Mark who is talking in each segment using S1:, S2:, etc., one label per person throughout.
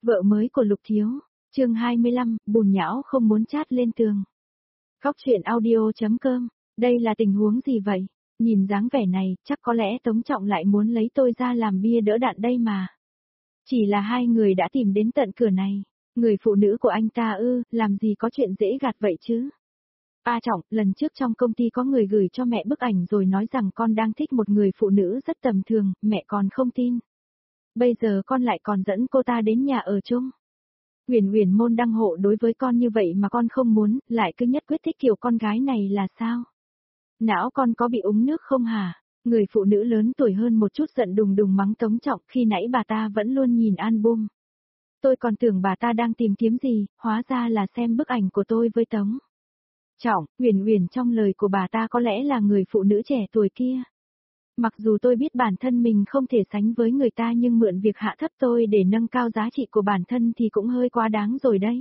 S1: Vợ mới của Lục Thiếu, chương 25, bùn nhão không muốn chát lên tường. Góc truyện audio.com, đây là tình huống gì vậy? Nhìn dáng vẻ này, chắc có lẽ Tống Trọng lại muốn lấy tôi ra làm bia đỡ đạn đây mà. Chỉ là hai người đã tìm đến tận cửa này. Người phụ nữ của anh ta làm gì có chuyện dễ gạt vậy chứ? Trọng, lần trước trong công ty có người gửi cho mẹ bức ảnh rồi nói rằng con đang thích một người phụ nữ rất tầm thường, mẹ còn không tin. Bây giờ con lại còn dẫn cô ta đến nhà ở chung. Uyển môn đăng hộ đối với con như vậy mà con không muốn, lại cứ nhất quyết thích kiểu con gái này là sao? Não con có bị úng nước không hả? Người phụ nữ lớn tuổi hơn một chút giận đùng đùng mắng Tống Trọng, khi nãy bà ta vẫn luôn nhìn album. Tôi còn tưởng bà ta đang tìm kiếm gì, hóa ra là xem bức ảnh của tôi với Tống Trọng. Uyển trong lời của bà ta có lẽ là người phụ nữ trẻ tuổi kia. Mặc dù tôi biết bản thân mình không thể sánh với người ta, nhưng mượn việc hạ thấp tôi để nâng cao giá trị của bản thân thì cũng hơi quá đáng rồi đấy.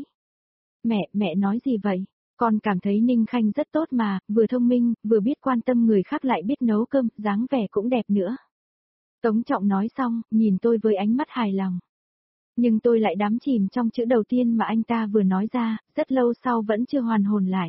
S1: Mẹ nói gì vậy? Con cảm thấy Ninh Khanh rất tốt mà, vừa thông minh, vừa biết quan tâm người khác, lại biết nấu cơm, dáng vẻ cũng đẹp nữa. Tống Trọng nói xong, nhìn tôi với ánh mắt hài lòng. Nhưng tôi lại đắm chìm trong chữ đầu tiên mà anh ta vừa nói ra, rất lâu sau vẫn chưa hoàn hồn lại.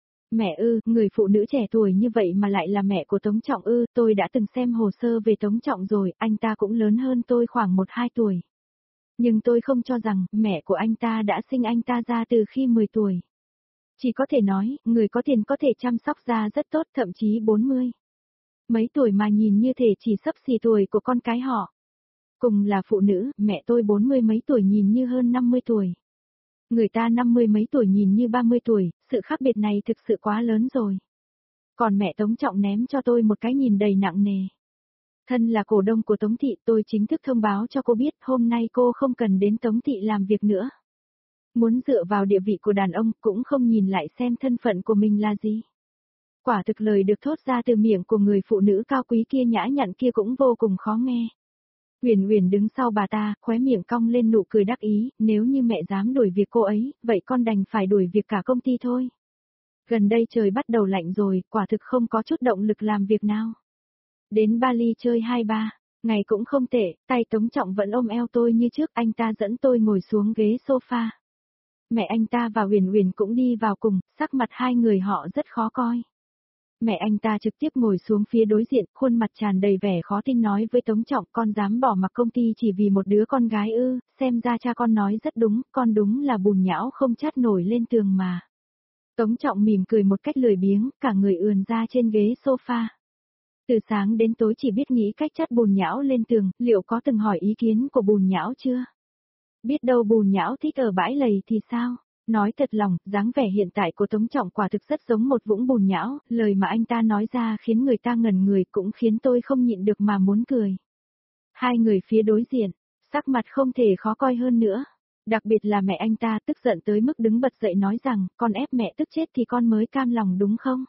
S1: Mẹ người phụ nữ trẻ tuổi như vậy mà lại là mẹ của Tống Trọng tôi đã từng xem hồ sơ về Tống Trọng rồi, anh ta cũng lớn hơn tôi khoảng 1-2 tuổi. Nhưng tôi không cho rằng mẹ của anh ta đã sinh anh ta ra từ khi 10 tuổi. Chỉ có thể nói, người có tiền có thể chăm sóc da rất tốt, thậm chí 40 mấy tuổi mà nhìn như thể chỉ xấp xì tuổi của con cái họ. Cùng là phụ nữ, mẹ tôi 40 mấy tuổi nhìn như hơn 50 tuổi. Người ta 50 mấy tuổi nhìn như 30 tuổi, sự khác biệt này thực sự quá lớn rồi. Còn mẹ Tống Trọng ném cho tôi một cái nhìn đầy nặng nề. Thân là cổ đông của Tống Thị, tôi chính thức thông báo cho cô biết hôm nay cô không cần đến Tống Thị làm việc nữa. Muốn dựa vào địa vị của đàn ông cũng không nhìn lại xem thân phận của mình là gì. Quả thực lời được thốt ra từ miệng của người phụ nữ cao quý kia, nhã nhặn kia cũng vô cùng khó nghe. Uyển đứng sau bà ta, khóe miệng cong lên nụ cười đắc ý, nếu như mẹ dám đuổi việc cô ấy, vậy con đành phải đuổi việc cả công ty thôi. Gần đây trời bắt đầu lạnh rồi, quả thực không có chút động lực làm việc nào. Đến Bali chơi 2-3 ngày cũng không tệ, tay Tống Trọng vẫn ôm eo tôi như trước, anh ta dẫn tôi ngồi xuống ghế sofa. Mẹ anh ta và Uyển cũng đi vào cùng, sắc mặt hai người họ rất khó coi. Mẹ anh ta trực tiếp ngồi xuống phía đối diện, khuôn mặt tràn đầy vẻ khó tin nói với Tống Trọng, con dám bỏ mặc công ty chỉ vì một đứa con gái xem ra cha con nói rất đúng, con đúng là bùn nhão không chát nổi lên tường mà. Tống Trọng mỉm cười một cách lười biếng, cả người ườn ra trên ghế sofa. Từ sáng đến tối chỉ biết nghĩ cách chát bùn nhão lên tường, liệu có từng hỏi ý kiến của bùn nhão chưa? Biết đâu bùn nhão thích ở bãi lầy thì sao? Nói thật lòng, dáng vẻ hiện tại của Tống Trọng quả thực rất giống một vũng bùn nhão, lời mà anh ta nói ra khiến người ta ngẩn người, cũng khiến tôi không nhịn được mà muốn cười. Hai người phía đối diện, sắc mặt không thể khó coi hơn nữa. Đặc biệt là mẹ anh ta tức giận tới mức đứng bật dậy nói rằng, con ép mẹ tức chết thì con mới cam lòng đúng không?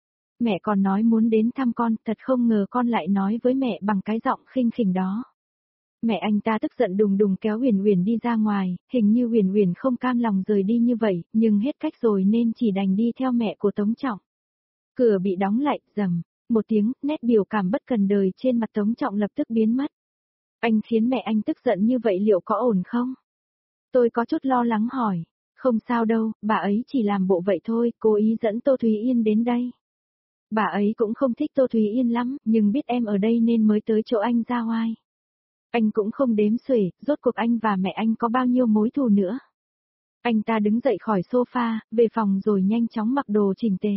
S1: Mẹ còn nói muốn đến thăm con, thật không ngờ con lại nói với mẹ bằng cái giọng khinh khỉnh đó. Mẹ anh ta tức giận đùng đùng kéo Uyển đi ra ngoài, hình như Uyển không cam lòng rời đi như vậy, nhưng hết cách rồi nên chỉ đành đi theo mẹ của Tống Trọng. Cửa bị đóng lại, rầm một tiếng, nét biểu cảm bất cần đời trên mặt Tống Trọng lập tức biến mất. Anh khiến mẹ anh tức giận như vậy liệu có ổn không? Tôi có chút lo lắng hỏi. Không sao đâu, bà ấy chỉ làm bộ vậy thôi, cố ý dẫn Tô Thúy Yên đến đây. Bà ấy cũng không thích Tô Thúy Yên lắm, nhưng biết em ở đây nên mới tới chỗ anh ra oai. Anh cũng không đếm xuể, rốt cuộc anh và mẹ anh có bao nhiêu mối thù nữa. Anh ta đứng dậy khỏi sofa, về phòng rồi nhanh chóng mặc đồ chỉnh tề.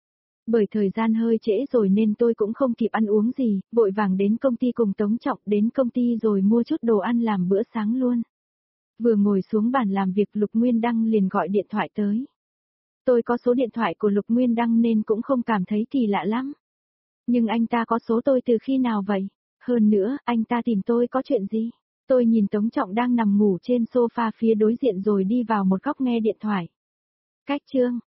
S1: Bởi thời gian hơi trễ rồi nên tôi cũng không kịp ăn uống gì, vội vàng đến công ty cùng Tống Trọng, đến công ty rồi mua chút đồ ăn làm bữa sáng luôn. Vừa ngồi xuống bàn làm việc Lục Nguyên Đăng liền gọi điện thoại tới. Tôi có số điện thoại của Lục Nguyên Đăng nên cũng không cảm thấy kỳ lạ lắm. Nhưng anh ta có số tôi từ khi nào vậy? Hơn nữa, anh ta tìm tôi có chuyện gì? Tôi nhìn Tống Trọng đang nằm ngủ trên sofa phía đối diện rồi đi vào một góc nghe điện thoại. Cách chương